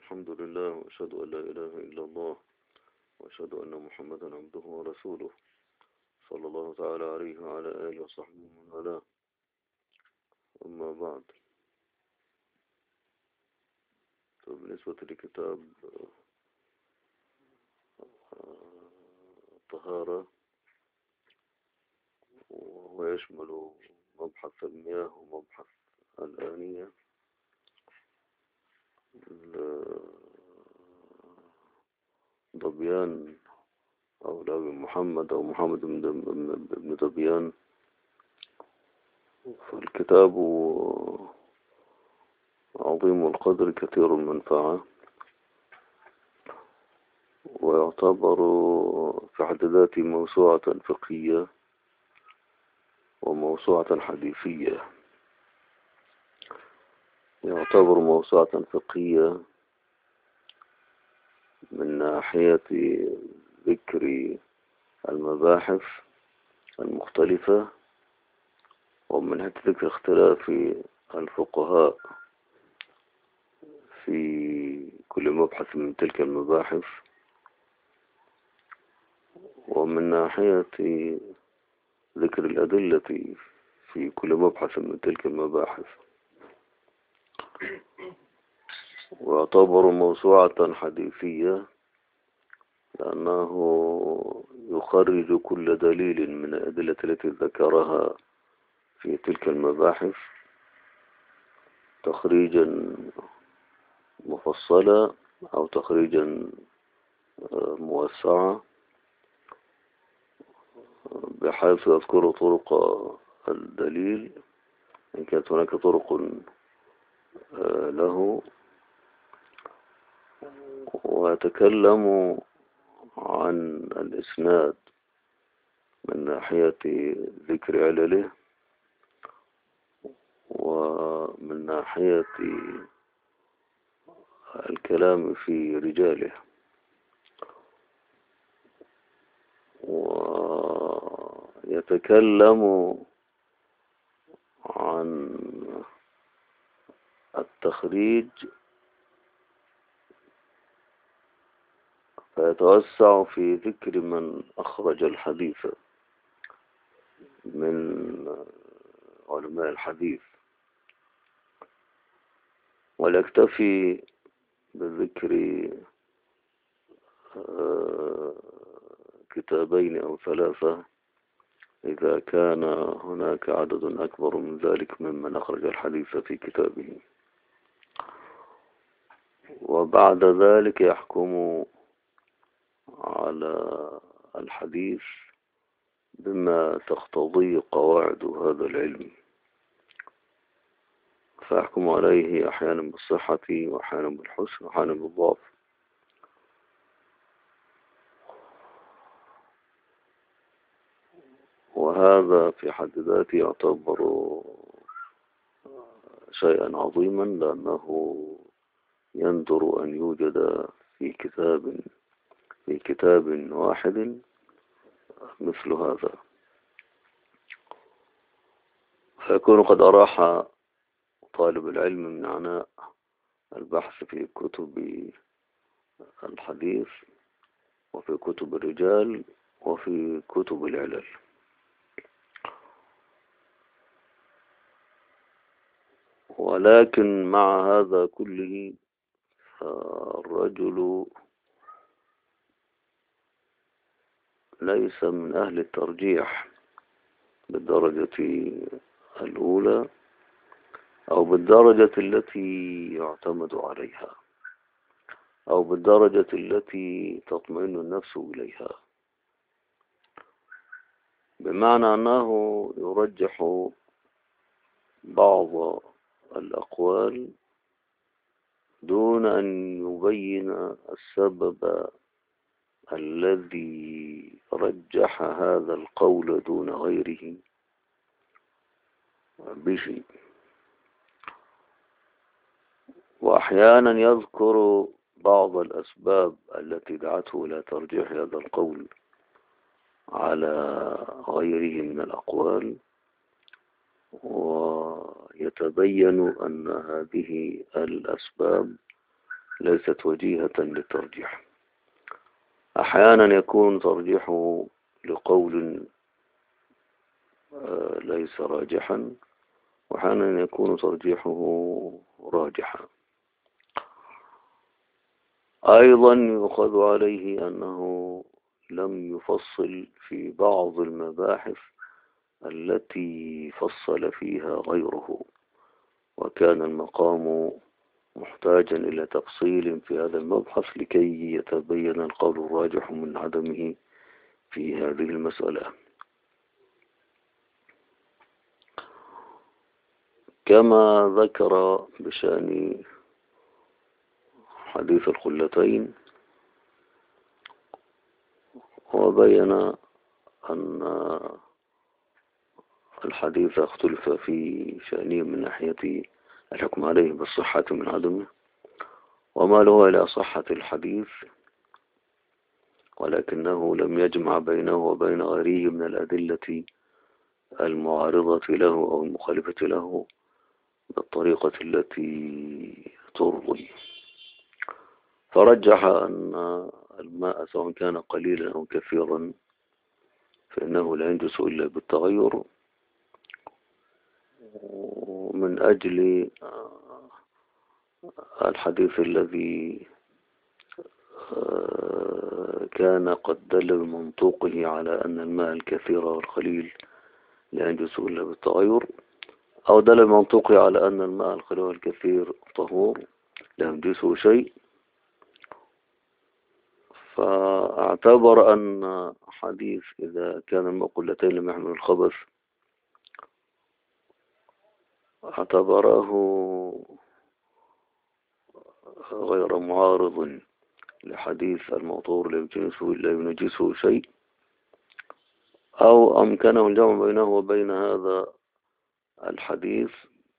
الحمد لله، وأشهد أن لا إله إلا الله، وأشهد أن محمدا عبده ورسوله، صلى الله تعالى عليه وعلى آله وصحبه ومن والاه. أما بعد، بالنسبة لكتاب الطهارة، وهو يشمل مبحث المياه ومبحث الآنية، ضبيان أو لاوي محمد أو محمد بن ضبيان. فالكتاب عظيم القدر كثير المنفعة، ويعتبر في حد ذاته موسوعة فقهية وموسوعة حديثية. يعتبر موسوعة فقهية من ناحية ذكر المباحث المختلفة، ومن ناحية ذكر اختلاف الفقهاء في كل مبحث من تلك المباحث، ومن ناحية ذكر الأدلة في كل مبحث من تلك المباحث. ويعتبر موسوعة حديثية لأنه يخرج كل دليل من الأدلة التي ذكرها في تلك المباحث تخريجا مفصلا أو تخريجا موسعا، بحيث يذكر طرق الدليل إن كانت هناك طرق له، ويتكلم عن الإسناد من ناحية ذكر علله، ومن ناحية الكلام في رجاله، ويتكلم عن التخريج، فيتوسع في ذكر من أخرج الحديث من علماء الحديث، ويكتفي بذكر كتابين أو ثلاثة إذا كان هناك عدد أكبر من ذلك ممن أخرج الحديث في كتابه. وبعد ذلك يحكم على الحديث بما تقتضي قواعد هذا العلم، فيحكم عليه أحيانا بالصحة وأحيانا بالحسن وأحيانا بالضعف. وهذا في حد ذاته يعتبر شيئا عظيما، لأنه يندر أن يوجد في كتاب واحد مثل هذا، فيكون قد أراح طالب العلم من عناء البحث في كتب الحديث وفي كتب الرجال وفي كتب العلل. ولكن مع هذا كله الرجل ليس من أهل الترجيح بالدرجة الأولى أو بالدرجة التي يعتمد عليها أو بالدرجة التي تطمئن النفس إليها، بمعنى أنه يرجح بعض الأقوال دون أن يبين السبب الذي رجح هذا القول دون غيره بشيء. وأحيانا يذكر بعض الأسباب التي دعته إلى ترجيح هذا القول على غيره من الأقوال، ويتبين أن هذه الأسباب ليست وجيهة للترجيح. أحيانا يكون ترجيحه لقول ليس راجحا، وأحيانا يكون ترجيحه راجحا. أيضا يؤخذ عليه أنه لم يفصل في بعض المباحث التي فصل فيها غيره، وكان المقام محتاجا إلى تفصيل في هذا المبحث لكي يتبين القول الراجح من عدمه في هذه المسألة. كما ذكر بشأن حديث الخلتين، وبين أن الحديث اختلف في شأنه من ناحية الحكم عليه بالصحة من عدمه، وما له إلى صحة الحديث، ولكنه لم يجمع بينه وبين غيره من الأدلة المعارضة له أو المخالفة له بالطريقة التي ترضي، فرجح أن الماء سواء كان قليلا أو كثيرا فإنه لا ينجس إلا بالتغير، من أجل الحديث الذي كان قد دل بمنطوقه على أن الماء الكثير والقليل لا ينجس إلا بالتغير، أو دل بمنطوقه على أن الماء القليل والكثير طهور لا ينجسه شيء، فاعتبر أن حديث إذا كان الماء قلتين لم يحمل الخبث اعتبره غير معارض لحديث الموضوع لا ينجسه شيء، أو أمكنه الجمع بينه وبين هذا الحديث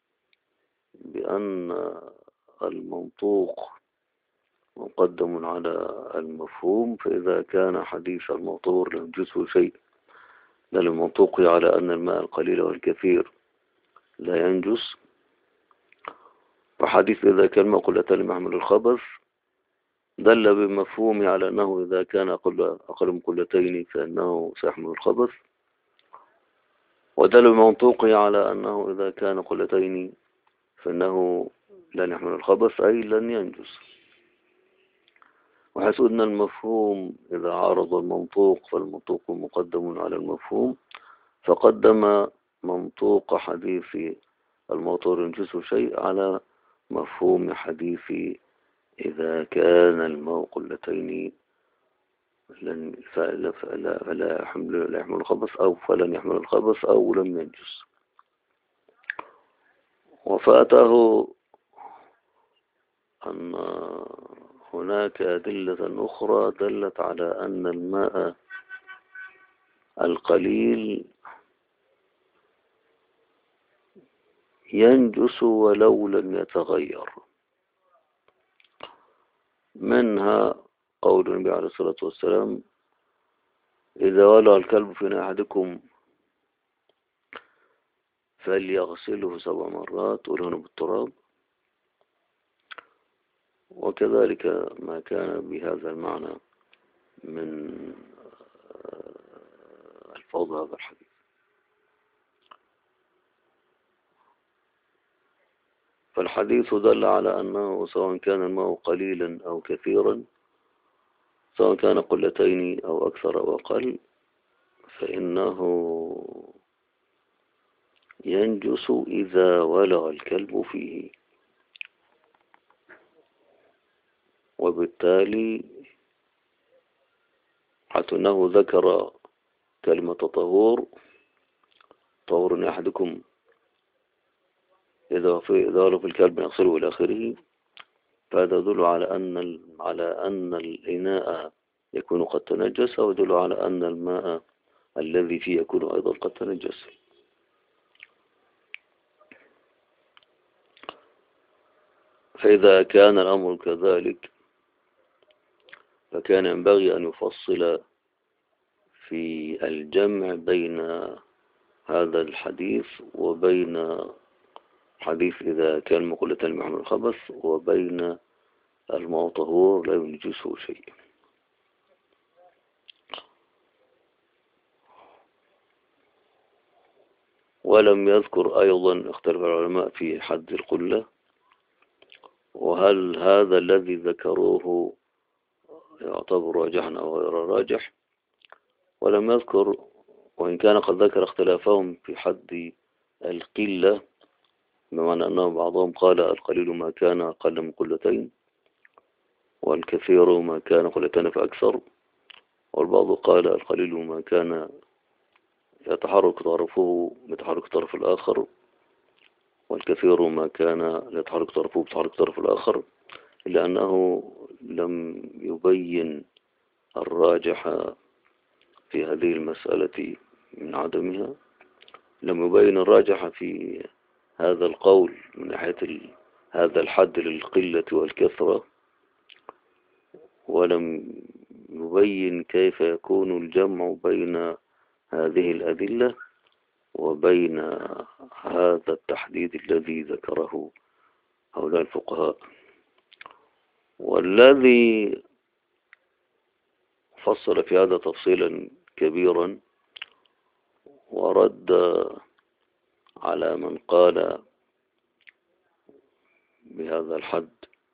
بأن المنطوق مقدم على المفهوم، فإذا كان حديث الموضوع لا ينجسه شيء دل المنطوق على أن الماء القليل والكثير لا ينجس، وحديث إذا كان الماء قلتان لم يحمل الخبث دل بمفهومه على أنه إذا كان أقل من قلتين فإنه سيحمل الخبث، ودل بمنطوقه على أنه إذا كان قلتين فإنه لن يحمل الخبث أي لن ينجس. وحيث أن المفهوم إذا عارض المنطوق فالمنطوق مقدم على المفهوم، فقدم منطوق حديث الموضوع ينجس شيء على مفهوم حديث إذا كان الماء قلتين فلا يحمل الخبث أو فلن يحمل الخبث أو لم ينجس. وفاته أن هناك أدلة أخرى دلت على أن الماء القليل ينجس ولو لم يتغير، منها قول النبي عليه الصلاة والسلام: إذا ولغ الكلب في أحدكم فليغسله 7 مرات ولهن بالتراب، وكذلك ما كان بهذا المعنى من ألفاظ هذا الحديث. فالحديث دل على أنه سواء كان الماء قليلا أو كثيرا، سواء كان قلتين أو أكثر أو أقل، فإنه ينجس إذا ولغ الكلب فيه. وبالتالي حتى أنه ذكر كلمة طهور أحدكم إذا ولغ في الكلب يغسله إلى آخره، فهذا يدل على أن الإناء يكون قد تنجس، ويدل على أن الماء الذي فيه يكون أيضا قد تنجس. فإذا كان الأمر كذلك فكان ينبغي أن يفصل في الجمع بين هذا الحديث وبين حديث إذا كان مقلة المحمل الخبث، وبين الماء طهور لا ينجسه شيء. ولم يذكر أيضا، اختلف العلماء في حد القلة، وهل هذا الذي ذكروه يعتبر راجحا أو غير راجح. ولم يذكر، وإن كان قد ذكر اختلافهم في حد القلة، بمعنى أنه بعضهم قال القليل ما كان أقل من قلتين، والكثير ما كان قلتين فأكثر، والبعض قال القليل ما كان يتحرك طرفه بتحرك الطرف الآخر، والكثير ما كان يتحرك طرفه بتحرك الطرف الآخر، إلا أنه لم يبين الراجح في هذه المسألة من عدمها، لم يبين الراجح في هذا القول من ناحية هذا الحد للقلة والكثرة، ولم يبين كيف يكون الجمع بين هذه الأدلة وبين هذا التحديد الذي ذكره هؤلاء الفقهاء. والذي فصل في هذا تفصيلا كبيرا ورد على من قال بهذا الحد،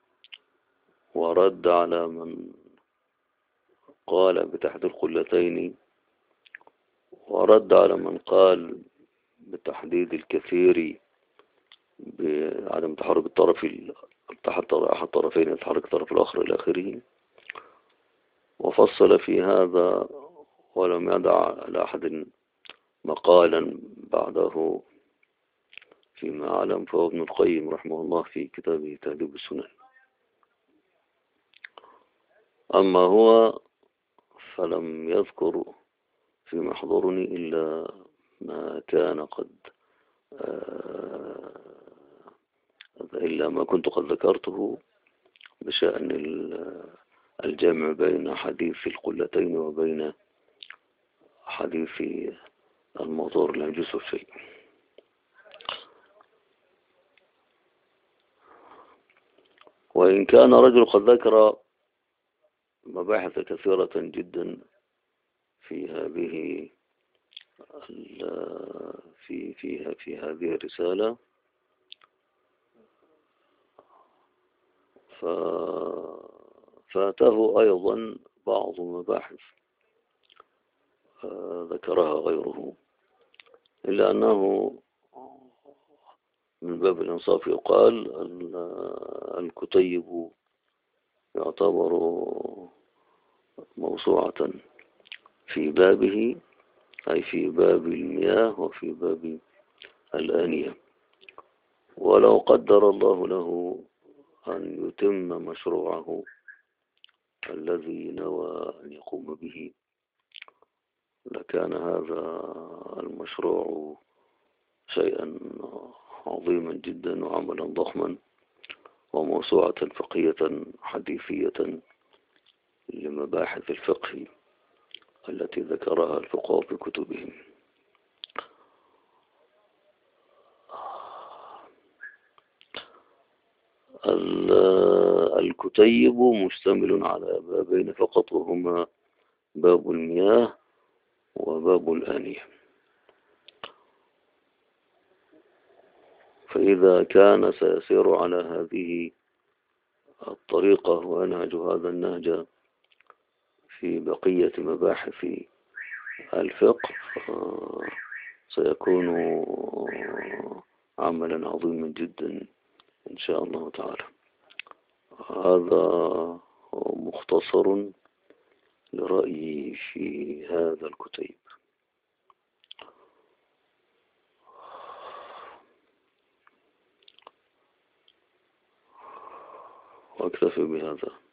ورد على من قال بتحديد القلتين، ورد على من قال بتحديد الكثير بعدم تحرك الطرف أحد الطرفين يتحرك الطرف الآخر إلى آخره، وفصل في هذا ولم يدع لأحد مقالا بعده فيما أعلم، فهو ابن القيم رحمه الله في كتابه تهذيب السنن. أما هو فلم يذكر فيما يحضرني إلا ما كان قد إلا ما كنت قد ذكرته بشأن الجمع بين حديث القلتين وبين حديث الموضوع لا يجوز شيء. وإن كان رجل قد ذكر مباحث كثيرة جدا في هذه في هذه الرسالة، فاته أيضا بعض مباحث ذكرها غيره، إلا أنه من باب الإنصاف يقال الكتيب يعتبر موسوعة في بابه، أي في باب المياه وفي باب الآنية، ولو قدر الله له أن يتم مشروعه الذي نوى أن يقوم به لكان هذا المشروع شيئا عظيما جدا وعملا ضخما وموسوعة فقهية حديثية لمباحث الفقه التي ذكرها الفقهاء في كتبهم. الكتيب مشتمل على بابين فقط، وهما باب المياه وباب الآنية. فإذا كان سيسير على هذه الطريقة وينهج هذا النهج في بقية مباحث الفقه سيكون عملا عظيما جدا إن شاء الله تعالى. هذا مختصر لرأيي في هذا الكتيب، وأكتفي بهذا.